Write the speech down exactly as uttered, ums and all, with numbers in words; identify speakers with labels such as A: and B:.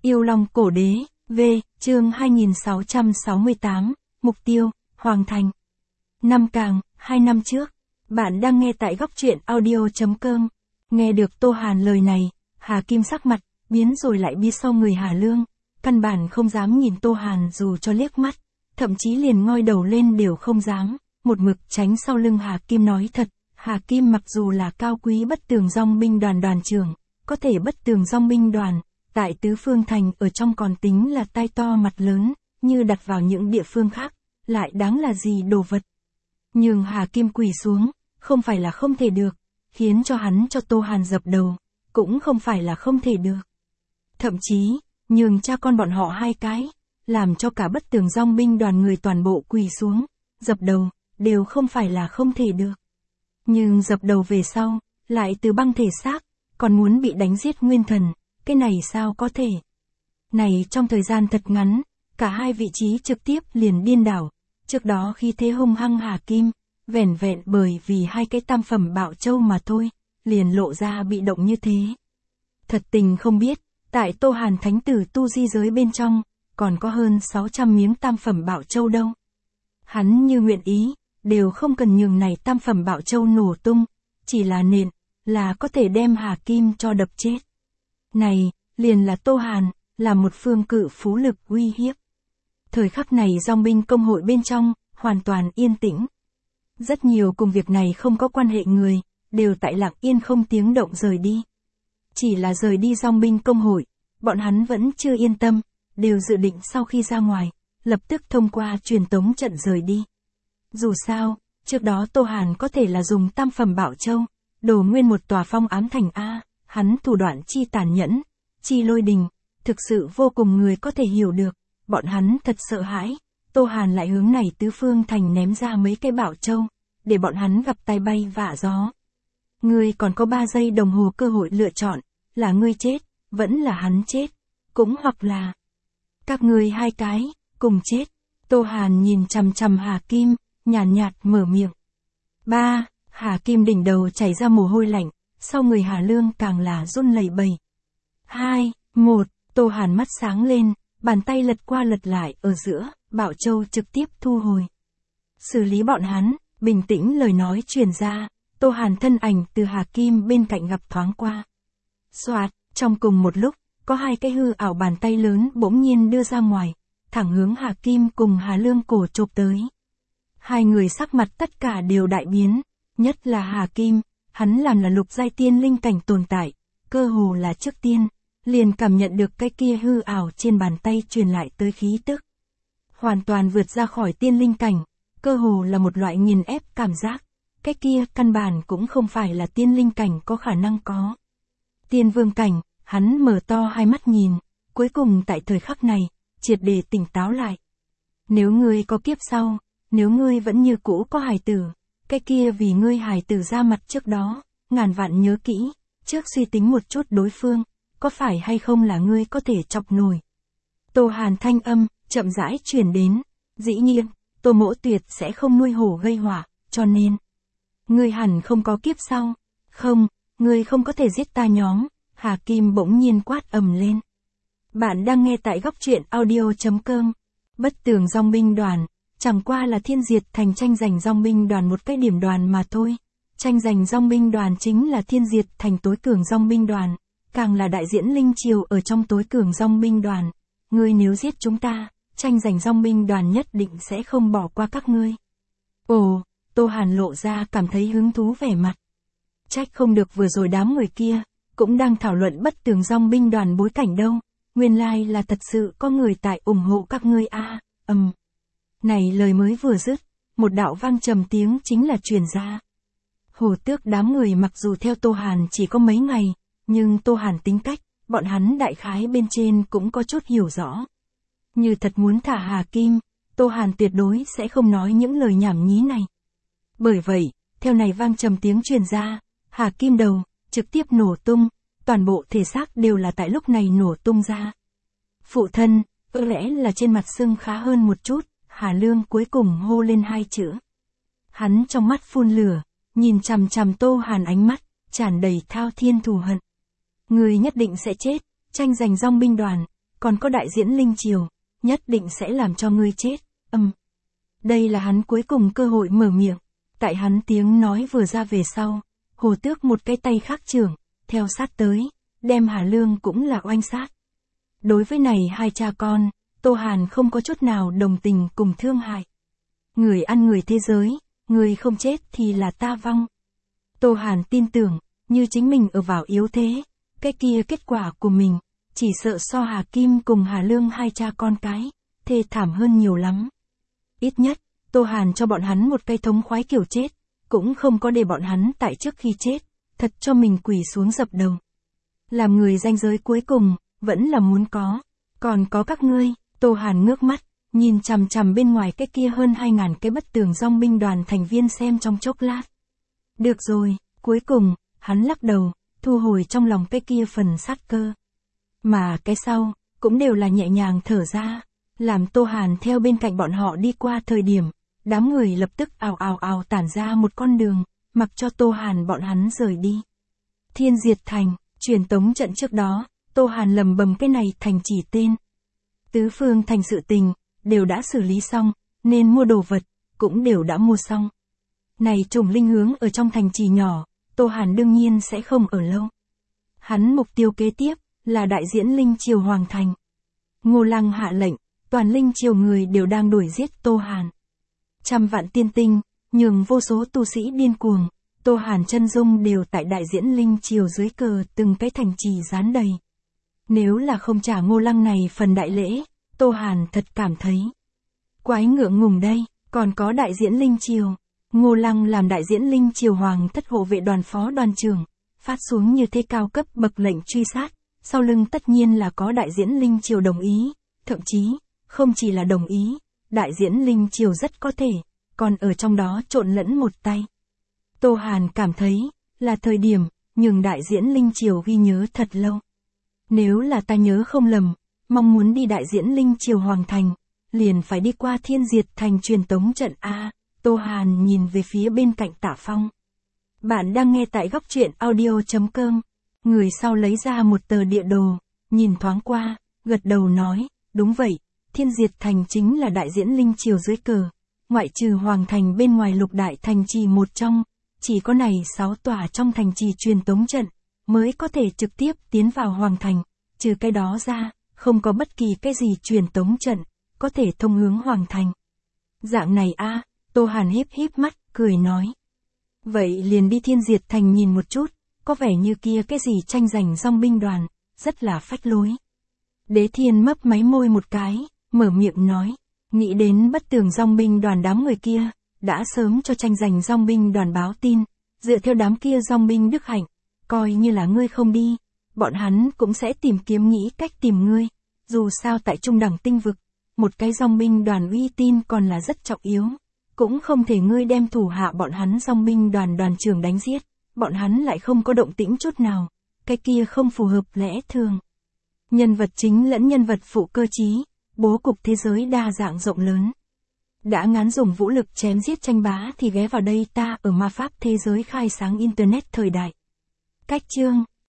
A: Yêu Long Cổ Đế, V, chương hai nghìn sáu trăm sáu mươi tám, Mục tiêu, Hoàng Thành. Năm Càng, hai năm trước. Bạn đang nghe tại góc truyện audio.com. Nghe được Tô Hàn lời này, Hà Kim sắc mặt, biến rồi lại bi sau người Hà Lương. Căn bản không dám nhìn Tô Hàn dù cho liếc mắt, thậm chí liền ngoi đầu lên đều không dám, một mực tránh sau lưng Hà Kim. Nói thật, Hà Kim mặc dù là cao quý bất tường dong binh đoàn đoàn trưởng, có thể bất tường dong binh đoàn, tại Tứ Phương Thành ở trong còn tính là tai to mặt lớn, như đặt vào những địa phương khác, lại đáng là gì đồ vật. Nhưng Hà Kim quỳ xuống, không phải là không thể được, khiến cho hắn cho Tô Hàn dập đầu, cũng không phải là không thể được. Thậm chí, nhường cha con bọn họ hai cái, làm cho cả bất tường dong binh đoàn người toàn bộ quỳ xuống, dập đầu, đều không phải là không thể được. Nhưng dập đầu về sau, lại từ băng thể xác, còn muốn bị đánh giết nguyên thần, cái này sao có thể. Này trong thời gian thật ngắn, cả hai vị trí trực tiếp liền điên đảo. Trước đó khi thế hung hăng Hà Kim, vẻn vẹn bởi vì hai cái tam phẩm bảo châu mà thôi, liền lộ ra bị động như thế. Thật tình không biết, tại Tô Hàn thánh tử tu di giới bên trong, còn có hơn sáu trăm miếng tam phẩm bảo châu đâu. Hắn như nguyện ý, đều không cần nhường này tam phẩm bảo châu nổ tung, chỉ là nện, là có thể đem Hà Kim cho đập chết. Này, liền là Tô Hàn, là một phương cự phú lực uy hiếp. Thời khắc này dòng binh công hội bên trong, hoàn toàn yên tĩnh. Rất nhiều cùng việc này không có quan hệ người, đều tại lặng yên không tiếng động rời đi. Chỉ là rời đi dòng binh công hội, bọn hắn vẫn chưa yên tâm, đều dự định sau khi ra ngoài, lập tức thông qua truyền tống trận rời đi. Dù sao, trước đó Tô Hàn có thể là dùng tam phẩm bảo châu, đổ nguyên một tòa phong ám thành A, hắn thủ đoạn chi tàn nhẫn, chi lôi đình, thực sự vô cùng người có thể hiểu được, bọn hắn thật sợ hãi. Tô Hàn lại hướng này Tứ Phương Thành ném ra mấy cái bảo châu, để bọn hắn gặp tai bay vạ gió. Ngươi còn có ba giây đồng hồ cơ hội lựa chọn, là ngươi chết, vẫn là hắn chết, cũng hoặc là các ngươi hai cái, cùng chết. Tô Hàn nhìn chằm chằm Hà Kim, nhàn nhạt, nhạt mở miệng. Ba, Hà Kim đỉnh đầu chảy ra mồ hôi lạnh, sau người Hà Lương càng là run lẩy bẩy. Hai, một, Tô Hàn mắt sáng lên, bàn tay lật qua lật lại ở giữa, bảo châu trực tiếp thu hồi. Xử lý bọn hắn, bình tĩnh lời nói truyền ra, Tô Hàn thân ảnh từ Hà Kim bên cạnh gặp thoáng qua. Soạt, trong cùng một lúc, có hai cái hư ảo bàn tay lớn bỗng nhiên đưa ra ngoài, thẳng hướng Hà Kim cùng Hà Lương cổ chộp tới. Hai người sắc mặt tất cả đều đại biến, nhất là Hà Kim, hắn làm là lục giai tiên linh cảnh tồn tại, cơ hồ là trước tiên, liền cảm nhận được cái kia hư ảo trên bàn tay truyền lại tới khí tức. Hoàn toàn vượt ra khỏi tiên linh cảnh, cơ hồ là một loại nghiền ép cảm giác, cái kia căn bản cũng không phải là tiên linh cảnh có khả năng có. Tiên vương cảnh, hắn mở to hai mắt nhìn, cuối cùng tại thời khắc này, triệt để tỉnh táo lại. Nếu ngươi có kiếp sau, nếu ngươi vẫn như cũ có hài tử, cái kia vì ngươi hài tử ra mặt trước đó, ngàn vạn nhớ kỹ, trước suy tính một chút đối phương, có phải hay không là ngươi có thể chọc nổi. Tô Hàn thanh âm, chậm rãi truyền đến, dĩ nhiên, Tô Mỗ tuyệt sẽ không nuôi hổ gây họa, cho nên, ngươi hẳn không có kiếp sau, không, ngươi không có thể giết ta nhóm. Hà Kim bỗng nhiên quát ầm lên. Bạn đang nghe tại góc truyện audio.com. Bất tường dong binh đoàn, chẳng qua là Thiên Diệt Thành tranh giành dong binh đoàn một cái điểm đoàn mà thôi. Tranh giành dong binh đoàn chính là Thiên Diệt Thành tối cường dong binh đoàn, càng là đại diễn linh triều ở trong tối cường dong binh đoàn. Ngươi nếu giết chúng ta, tranh giành dong binh đoàn nhất định sẽ không bỏ qua các ngươi. Ồ, Tô Hàn lộ ra cảm thấy hứng thú vẻ mặt. Trách không được vừa rồi đám người kia cũng đang thảo luận bất tường dong binh đoàn bối cảnh đâu, nguyên lai là thật sự có người tại ủng hộ các ngươi a. Ầm. Um. Này lời mới vừa dứt, một đạo vang trầm tiếng chính là truyền ra. Hồ Tước đám người mặc dù theo Tô Hàn chỉ có mấy ngày, nhưng Tô Hàn tính cách, bọn hắn đại khái bên trên cũng có chút hiểu rõ. Như thật muốn thả Hà Kim, Tô Hàn tuyệt đối sẽ không nói những lời nhảm nhí này. Bởi vậy, theo này vang trầm tiếng truyền ra, Hà Kim đầu trực tiếp nổ tung, toàn bộ thể xác đều là tại lúc này nổ tung ra. Phụ thân, có lẽ là trên mặt sưng khá hơn một chút, Hà Lương cuối cùng hô lên hai chữ. Hắn trong mắt phun lửa, nhìn chằm chằm Tô Hàn ánh mắt, tràn đầy thao thiên thù hận. Người nhất định sẽ chết, tranh giành dong binh đoàn, còn có đại diễn linh triều, nhất định sẽ làm cho ngươi chết, âm. Đây là hắn cuối cùng cơ hội mở miệng, tại hắn tiếng nói vừa ra về sau, Hồ Tước một cái tay khác trưởng, theo sát tới, đem Hà Lương cũng là oanh sát. Đối với này hai cha con, Tô Hàn không có chút nào đồng tình cùng thương hại. Người ăn người thế giới, người không chết thì là ta vong. Tô Hàn tin tưởng, như chính mình ở vào yếu thế, cái kia kết quả của mình, chỉ sợ so Hà Kim cùng Hà Lương hai cha con cái, thê thảm hơn nhiều lắm. Ít nhất, Tô Hàn cho bọn hắn một cái thống khoái kiểu chết, cũng không có để bọn hắn tại trước khi chết, thật cho mình quỳ xuống dập đầu. Làm người ranh giới cuối cùng, vẫn là muốn có, còn có các ngươi. Tô Hàn ngước mắt, nhìn chằm chằm bên ngoài cái kia hơn hai ngàn cái bất tường dòng binh đoàn thành viên xem trong chốc lát. Được rồi, cuối cùng, hắn lắc đầu, thu hồi trong lòng cái kia phần sát cơ. Mà cái sau, cũng đều là nhẹ nhàng thở ra, làm Tô Hàn theo bên cạnh bọn họ đi qua thời điểm, đám người lập tức ào ào ào tản ra một con đường, mặc cho Tô Hàn bọn hắn rời đi. Thiên Diệt Thành, truyền tống trận trước đó, Tô Hàn lầm bầm cái này thành chỉ tên. Tứ phương thành sự tình, đều đã xử lý xong, nên mua đồ vật, cũng đều đã mua xong. Này trùng linh hướng ở trong thành trì nhỏ, Tô Hàn đương nhiên sẽ không ở lâu. Hắn mục tiêu kế tiếp, là đại diễn linh triều Hoàng Thành. Ngô Lăng hạ lệnh, toàn linh triều người đều đang đuổi giết Tô Hàn. Trăm vạn tiên tinh, nhường vô số tu sĩ điên cuồng, Tô Hàn chân dung đều tại đại diễn linh triều dưới cờ từng cái thành trì dán đầy. Nếu là không trả Ngô Lăng này phần đại lễ, Tô Hàn thật cảm thấy quái ngượng ngùng đây, còn có đại diễn linh triều. Ngô Lăng làm đại diễn linh triều hoàng thất hộ vệ đoàn phó đoàn trưởng, phát xuống như thế cao cấp bậc lệnh truy sát, sau lưng tất nhiên là có đại diễn linh triều đồng ý, thậm chí, không chỉ là đồng ý, đại diễn linh triều rất có thể, còn ở trong đó trộn lẫn một tay. Tô Hàn cảm thấy, là thời điểm, nhường đại diễn linh triều ghi nhớ thật lâu. Nếu là ta nhớ không lầm, mong muốn đi đại diễn linh triều Hoàng Thành, liền phải đi qua Thiên Diệt Thành truyền tống trận A. Tô Hàn nhìn về phía bên cạnh Tạ Phong. Bạn đang nghe tại góc truyện audio chấm com. Người sau lấy ra một tờ địa đồ, nhìn thoáng qua, gật đầu nói, đúng vậy, Thiên Diệt Thành chính là đại diễn linh triều dưới cờ. Ngoại trừ Hoàng Thành bên ngoài lục đại thành trì một trong, chỉ có này sáu tòa trong thành trì truyền tống trận, mới có thể trực tiếp tiến vào Hoàng Thành, trừ cái đó ra, không có bất kỳ cái gì truyền tống trận, có thể thông hướng Hoàng Thành. Dạng này a, Tô Hàn híp híp mắt, cười nói. Vậy liền đi Thiên Diệt Thành nhìn một chút, có vẻ như kia cái gì tranh giành dòng binh đoàn, rất là phách lối. Đế Thiên mấp máy môi một cái, mở miệng nói, nghĩ đến bất tường dòng binh đoàn đám người kia, đã sớm cho tranh giành dòng binh đoàn báo tin, dựa theo đám kia dòng binh đức hạnh, coi như là ngươi không đi, bọn hắn cũng sẽ tìm kiếm nghĩ cách tìm ngươi, dù sao tại trung đẳng tinh vực, một cái dòng binh đoàn uy tin còn là rất trọng yếu, cũng không thể ngươi đem thủ hạ bọn hắn dòng binh đoàn đoàn trưởng đánh giết, bọn hắn lại không có động tĩnh chút nào, cái kia không phù hợp lẽ thường. Nhân vật chính lẫn nhân vật phụ cơ trí, bố cục thế giới đa dạng rộng lớn. Đã ngán dùng vũ lực chém giết tranh bá thì ghé vào đây ta ở ma pháp thế giới khai sáng internet thời đại. Cách chương